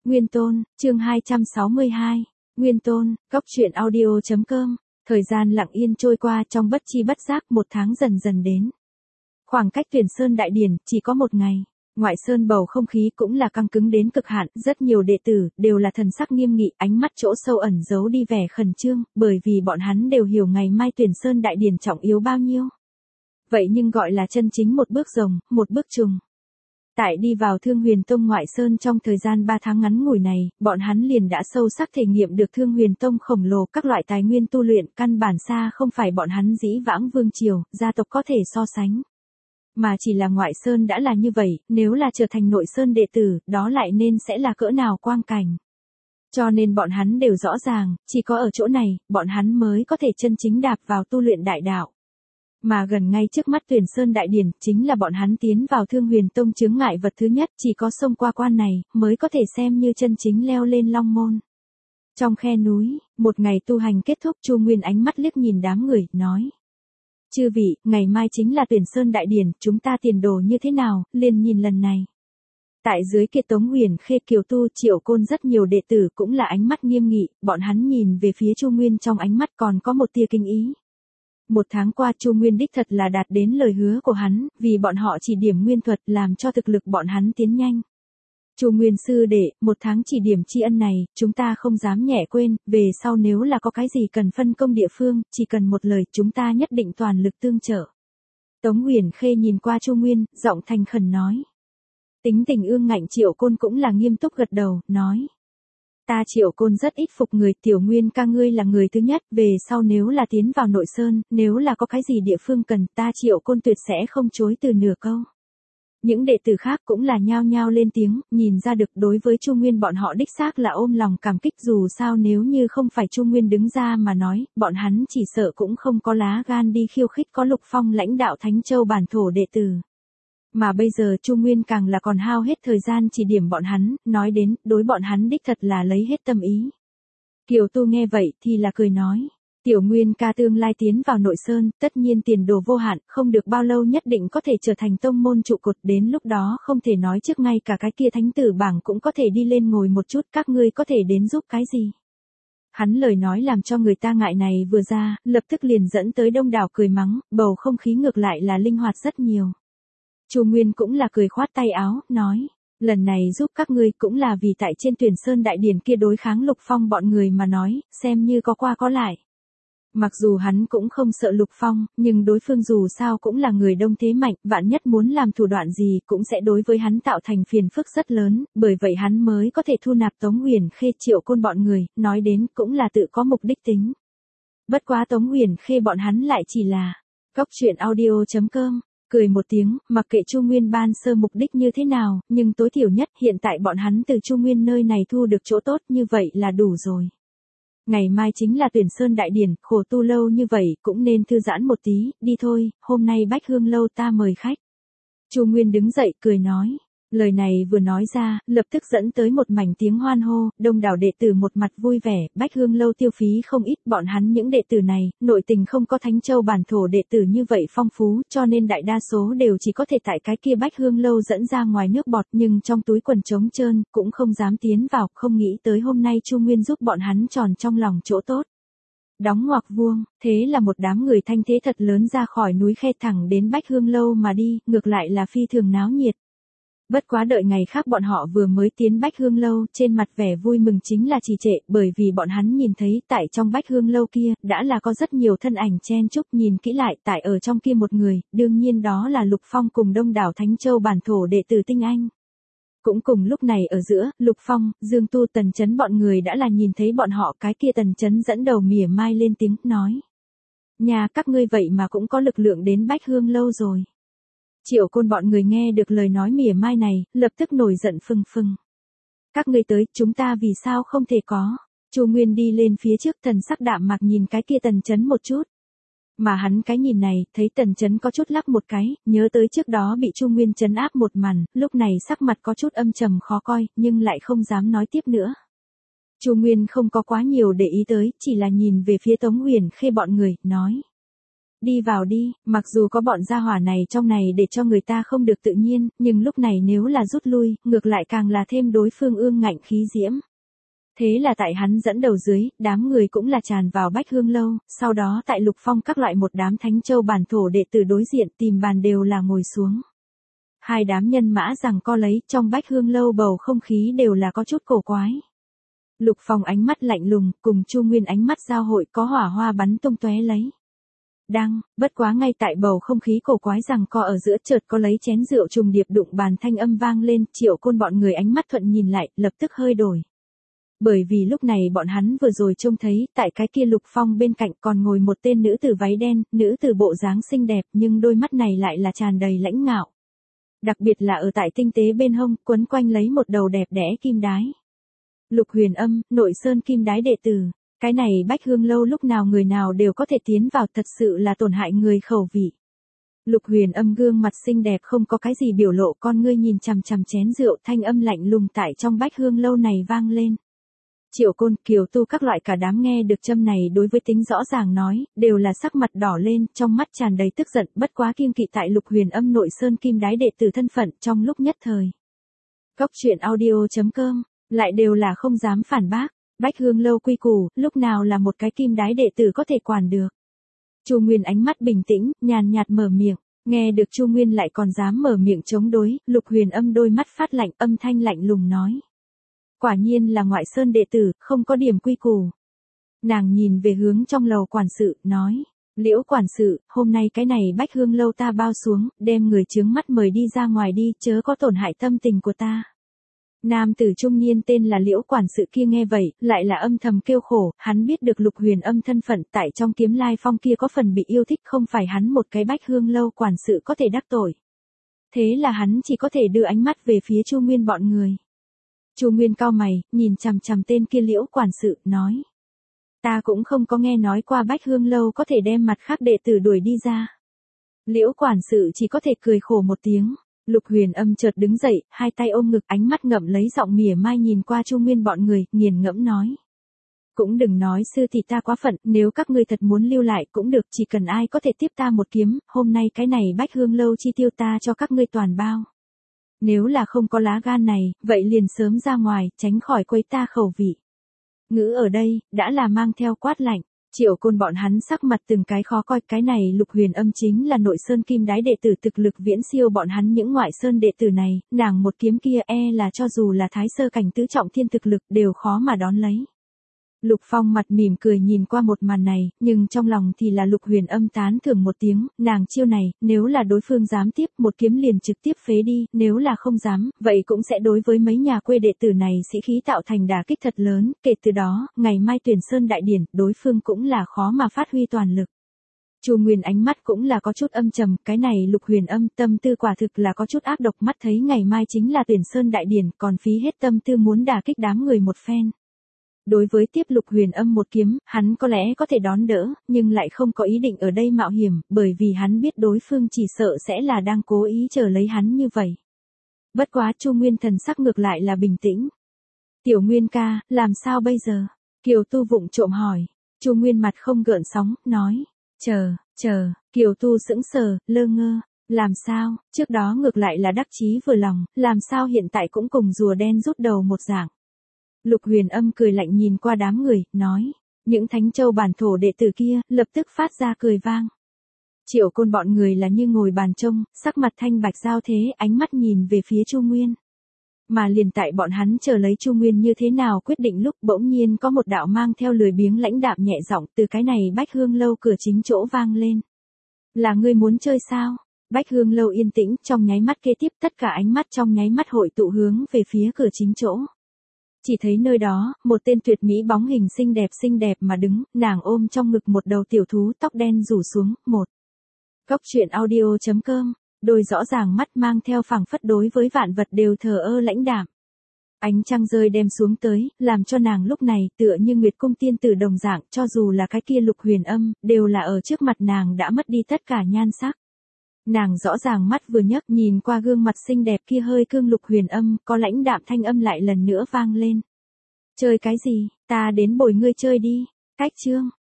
Nguyên Tôn, chương 262. Nguyên Tôn, góc truyện audio.com. Thời gian lặng yên trôi qua trong bất chi bất giác, một tháng dần dần đến. Khoảng cách Tuyển Sơn Đại Điển chỉ có một ngày. Ngoại sơn bầu không khí cũng là căng cứng đến cực hạn, rất nhiều đệ tử đều là thần sắc nghiêm nghị, ánh mắt chỗ sâu ẩn giấu đi vẻ khẩn trương, bởi vì bọn hắn đều hiểu ngày mai Tuyển Sơn Đại Điển trọng yếu bao nhiêu. Vậy nhưng gọi là chân chính một bước rồng, một bước trùng. Tại đi vào Thương Huyền Tông ngoại sơn trong thời gian 3 tháng ngắn ngủi này, bọn hắn liền đã sâu sắc thể nghiệm được Thương Huyền Tông khổng lồ các loại tài nguyên tu luyện, căn bản xa không phải bọn hắn dĩ vãng vương triều, gia tộc có thể so sánh. Mà chỉ là ngoại sơn đã là như vậy, nếu là trở thành nội sơn đệ tử, đó lại nên sẽ là cỡ nào quang cảnh. Cho nên bọn hắn đều rõ ràng, chỉ có ở chỗ này, bọn hắn mới có thể chân chính đạp vào tu luyện đại đạo. Mà gần ngay trước mắt Tuyển Sơn Đại Điển, chính là bọn hắn tiến vào Thương Huyền Tông chướng ngại vật thứ nhất, chỉ có xông qua quan này, mới có thể xem như chân chính leo lên long môn. Trong khe núi, một ngày tu hành kết thúc, Chu Nguyên ánh mắt liếc nhìn đám người, nói. Chư vị, ngày mai chính là Tuyển Sơn Đại Điển, chúng ta tiền đồ như thế nào, liền nhìn lần này. Tại dưới kia Tống Huyền Khê, Kiều Tu, Triệu Côn rất nhiều đệ tử cũng là ánh mắt nghiêm nghị, bọn hắn nhìn về phía Chu Nguyên trong ánh mắt còn có một tia kinh ý. Một tháng qua Chu Nguyên đích thật là đạt đến lời hứa của hắn, vì bọn họ chỉ điểm nguyên thuật làm cho thực lực bọn hắn tiến nhanh. Chu Nguyên sư đệ, một tháng chỉ điểm tri ân này, chúng ta không dám nhẹ quên, về sau nếu là có cái gì cần phân công địa phương, chỉ cần một lời, chúng ta nhất định toàn lực tương trợ. Tống Huyền Khê nhìn qua Chu Nguyên, giọng thành khẩn nói. Tính tình ương ngạnh Triệu Côn cũng là nghiêm túc gật đầu, nói. Ta Triệu Côn rất ít phục người, Tiểu Nguyên ca ngươi là người thứ nhất, về sau nếu là tiến vào nội sơn, nếu là có cái gì địa phương cần, ta Triệu Côn tuyệt sẽ không chối từ nửa câu. Những đệ tử khác cũng là nhao nhao lên tiếng, nhìn ra được đối với Chu Nguyên bọn họ đích xác là ôm lòng cảm kích, dù sao nếu như không phải Chu Nguyên đứng ra mà nói, bọn hắn chỉ sợ cũng không có lá gan đi khiêu khích có Lục Phong lãnh đạo Thánh Châu bản thổ đệ tử. Mà bây giờ Chu Nguyên càng là còn hao hết thời gian chỉ điểm bọn hắn, nói đến, đối bọn hắn đích thật là lấy hết tâm ý. Kiều Tu nghe vậy thì là cười nói, Tiểu Nguyên ca tương lai tiến vào nội sơn, tất nhiên tiền đồ vô hạn, không được bao lâu nhất định có thể trở thành tông môn trụ cột, đến lúc đó không thể nói trước ngay cả cái kia thánh tử bảng cũng có thể đi lên ngồi một chút, các ngươi có thể đến giúp cái gì. Hắn lời nói làm cho người ta ngại này vừa ra, lập tức liền dẫn tới đông đảo cười mắng, bầu không khí ngược lại là linh hoạt rất nhiều. Chu Nguyên cũng là cười khoát tay áo, nói, lần này giúp các ngươi cũng là vì tại trên Tuyển Sơn Đại Điển kia đối kháng Lục Phong bọn người mà nói, xem như có qua có lại. Mặc dù hắn cũng không sợ Lục Phong, nhưng đối phương dù sao cũng là người đông thế mạnh, vạn nhất muốn làm thủ đoạn gì cũng sẽ đối với hắn tạo thành phiền phức rất lớn, bởi vậy hắn mới có thể thu nạp Tống Huyền Khê, Triệu Côn bọn người, nói đến cũng là tự có mục đích tính. Bất quá Tống Huyền Khê bọn hắn lại chỉ là góc truyện audio.com. Cười một tiếng, mặc kệ Chu Nguyên ban sơ mục đích như thế nào, nhưng tối thiểu nhất hiện tại bọn hắn từ Chu Nguyên nơi này thu được chỗ tốt như vậy là đủ rồi. Ngày mai chính là Tuyển Sơn Đại Điển, khổ tu lâu như vậy cũng nên thư giãn một tí, đi thôi, hôm nay Bách Hương Lâu ta mời khách. Chu Nguyên đứng dậy cười nói. Lời này vừa nói ra, lập tức dẫn tới một mảnh tiếng hoan hô, đông đảo đệ tử một mặt vui vẻ, Bách Hương Lâu tiêu phí không ít, bọn hắn những đệ tử này, nội tình không có Thánh Châu bản thổ đệ tử như vậy phong phú, cho nên đại đa số đều chỉ có thể tại cái kia Bách Hương Lâu dẫn ra ngoài nước bọt, nhưng trong túi quần trống trơn, cũng không dám tiến vào, không nghĩ tới hôm nay Chu Nguyên giúp bọn hắn tròn trong lòng chỗ tốt. Đóng ngoặc vuông, thế là một đám người thanh thế thật lớn ra khỏi núi Khe thẳng đến Bách Hương Lâu mà đi, ngược lại là phi thường náo nhiệt. Bất quá đợi ngày khác bọn họ vừa mới tiến Bách Hương Lâu, trên mặt vẻ vui mừng chính là trì trệ, bởi vì bọn hắn nhìn thấy tại trong Bách Hương Lâu kia, đã là có rất nhiều thân ảnh chen chúc, nhìn kỹ lại, tại ở trong kia một người, đương nhiên đó là Lục Phong cùng đông đảo Thánh Châu bản thổ đệ tử tinh anh. Cũng cùng lúc này ở giữa, Lục Phong, Dương Tu, Tần Chấn bọn người đã là nhìn thấy bọn họ, cái kia Tần Chấn dẫn đầu mỉa mai lên tiếng, nói. Nhà các ngươi vậy mà cũng có lực lượng đến Bách Hương Lâu rồi. Triệu Côn bọn người nghe được lời nói mỉa mai này, lập tức nổi giận phừng phừng. Các ngươi tới, chúng ta vì sao không thể có? Chu Nguyên đi lên phía trước, thần sắc đạm mạc nhìn cái kia Tần Chấn một chút. Mà hắn cái nhìn này, thấy Tần Chấn có chút lắc một cái, nhớ tới trước đó bị Chu Nguyên trấn áp một màn, lúc này sắc mặt có chút âm trầm khó coi, nhưng lại không dám nói tiếp nữa. Chu Nguyên không có quá nhiều để ý tới, chỉ là nhìn về phía Tống Huyền Khê bọn người, nói. Đi vào đi, mặc dù có bọn gia hỏa này trong này để cho người ta không được tự nhiên, nhưng lúc này nếu là rút lui, ngược lại càng là thêm đối phương ương ngạnh khí diễm. Thế là tại hắn dẫn đầu dưới, đám người cũng là tràn vào Bách Hương Lâu, sau đó tại Lục Phong các loại một đám Thánh Châu bản thổ đệ tử đối diện tìm bàn đều là ngồi xuống. Hai đám nhân mã rằng co lấy, trong Bách Hương Lâu bầu không khí đều là có chút cổ quái. Lục Phong ánh mắt lạnh lùng, cùng Chu Nguyên ánh mắt giao hội có hỏa hoa bắn tung tóe lấy. Bất quá ngay tại bầu không khí cổ quái rằng co ở giữa chợt có lấy chén rượu trùng điệp đụng bàn thanh âm vang lên, Triệu Côn bọn người ánh mắt thuận nhìn lại, lập tức hơi đổi. Bởi vì lúc này bọn hắn vừa rồi trông thấy, tại cái kia Lục Phong bên cạnh còn ngồi một tên nữ tử váy đen, nữ tử bộ dáng xinh đẹp nhưng đôi mắt này lại là tràn đầy lãnh ngạo. Đặc biệt là ở tại tinh tế bên hông, quấn quanh lấy một đầu đẹp đẽ kim đái. Lục Huyền Âm, Nội Sơn kim đái đệ tử. Cái này Bách Hương Lâu lúc nào người nào đều có thể tiến vào, thật sự là tổn hại người khẩu vị. Lục Huyền Âm gương mặt xinh đẹp không có cái gì biểu lộ, con ngươi nhìn chằm chằm chén rượu, thanh âm lạnh lùng tại trong Bách Hương Lâu này vang lên. Triệu Côn, Kiều Tu các loại cả đám nghe được châm này đối với tính rõ ràng nói, đều là sắc mặt đỏ lên, trong mắt tràn đầy tức giận, bất quá kiêng kỵ tại Lục Huyền Âm Nội Sơn kim đái đệ tử thân phận trong lúc nhất thời. Góc truyện audio.com, lại đều là không dám phản bác. Bách Hương Lâu quy củ, lúc nào là một cái kim đái đệ tử có thể quản được. Chu Nguyên ánh mắt bình tĩnh, nhàn nhạt mở miệng, nghe được Chu Nguyên lại còn dám mở miệng chống đối, Lục Huyền Âm đôi mắt phát lạnh, âm thanh lạnh lùng nói. Quả nhiên là ngoại sơn đệ tử, không có điểm quy củ. Nàng nhìn về hướng trong lầu quản sự, nói, Liễu quản sự, hôm nay cái này Bách Hương Lâu ta bao xuống, đem người chướng mắt mời đi ra ngoài đi, chớ có tổn hại tâm tình của ta. Nam tử trung niên tên là Liễu quản sự kia nghe vậy, lại là âm thầm kêu khổ, hắn biết được Lục Huyền Âm thân phận tại trong Kiếm Lai Phong kia có phần bị yêu thích, không phải hắn một cái Bách Hương Lâu quản sự có thể đắc tội. Thế là hắn chỉ có thể đưa ánh mắt về phía Chu Nguyên bọn người. Chu Nguyên cau mày, nhìn chằm chằm tên kia Liễu quản sự, nói. Ta cũng không có nghe nói qua Bách Hương Lâu có thể đem mặt khác đệ tử đuổi đi ra. Liễu quản sự chỉ có thể cười khổ một tiếng. Lục Huyền Âm chợt đứng dậy, hai tay ôm ngực, ánh mắt ngậm lấy giọng mỉa mai nhìn qua Chu Nguyên bọn người, nghiền ngẫm nói. Cũng đừng nói sư thì ta quá phận, nếu các ngươi thật muốn lưu lại cũng được, chỉ cần ai có thể tiếp ta một kiếm, hôm nay cái này Bách Hương Lâu chi tiêu ta cho các ngươi toàn bao. Nếu là không có lá gan này, vậy liền sớm ra ngoài, tránh khỏi quấy ta khẩu vị. Ngữ ở đây, đã là mang theo quát lạnh. Triệu Côn bọn hắn sắc mặt từng cái khó coi, cái này Lục Huyền Âm chính là Nội Sơn kim đái đệ tử thực lực viễn siêu bọn hắn những ngoại sơn đệ tử này, nàng một kiếm kia là cho dù là thái sơ cảnh tứ trọng thiên thực lực đều khó mà đón lấy. Lục Phong mặt mỉm cười nhìn qua một màn này, nhưng trong lòng thì là Lục Huyền Âm tán thưởng một tiếng, nàng chiêu này, nếu là đối phương dám tiếp một kiếm liền trực tiếp phế đi, nếu là không dám, vậy cũng sẽ đối với mấy nhà quê đệ tử này sĩ khí tạo thành đả kích thật lớn, kể từ đó, ngày mai tuyển sơn đại điển, đối phương cũng là khó mà phát huy toàn lực. Chu Nguyên ánh mắt cũng là có chút âm trầm, cái này Lục Huyền Âm tâm tư quả thực là có chút ác độc, mắt thấy ngày mai chính là tuyển sơn đại điển, còn phí hết tâm tư muốn đả kích đám người một phen. Đối với tiếp Lục Huyền Âm một kiếm, hắn có lẽ có thể đón đỡ, nhưng lại không có ý định ở đây mạo hiểm, bởi vì hắn biết đối phương chỉ sợ sẽ là đang cố ý chờ lấy hắn như vậy. Bất quá Chu Nguyên thần sắc ngược lại là bình tĩnh. Tiểu Nguyên ca, làm sao bây giờ? Kiều Tu vụng trộm hỏi. Chu Nguyên mặt không gợn sóng, nói. Chờ, Kiều Tu sững sờ, lơ ngơ. Làm sao, trước đó ngược lại là đắc chí vừa lòng, làm sao hiện tại cũng cùng rùa đen rút đầu một dạng. Lục Huyền Âm cười lạnh nhìn qua đám người, nói. Những Thánh Châu bản thổ đệ tử kia, lập tức phát ra cười vang. Triệu Côn bọn người là như ngồi bàn trông, sắc mặt thanh bạch giao thế, ánh mắt nhìn về phía Chu Nguyên. Mà liền tại bọn hắn chờ lấy Chu Nguyên như thế nào quyết định lúc bỗng nhiên có một đạo mang theo lười biếng lãnh đạm nhẹ giọng từ cái này Bách Hương Lâu cửa chính chỗ vang lên. Là ngươi muốn chơi sao? Bách Hương Lâu yên tĩnh, trong nháy mắt kế tiếp tất cả ánh mắt trong nháy mắt hội tụ hướng về phía cửa chính chỗ. Chỉ thấy nơi đó, một tên tuyệt mỹ bóng hình xinh đẹp mà đứng, nàng ôm trong ngực một đầu tiểu thú tóc đen rủ xuống, một. Góc truyện audio.com, đôi rõ ràng mắt mang theo phảng phất đối với vạn vật đều thờ ơ lãnh đạm. Ánh trăng rơi đem xuống tới, làm cho nàng lúc này tựa như Nguyệt Cung tiên tử đồng dạng, cho dù là cái kia Lục Huyền Âm, đều là ở trước mặt nàng đã mất đi tất cả nhan sắc. Nàng rõ ràng mắt vừa nhấc nhìn qua gương mặt xinh đẹp kia hơi cương Lục Huyền Âm, có lãnh đạm thanh âm lại lần nữa vang lên. Chơi cái gì, ta đến bồi ngươi chơi đi. Cách chương.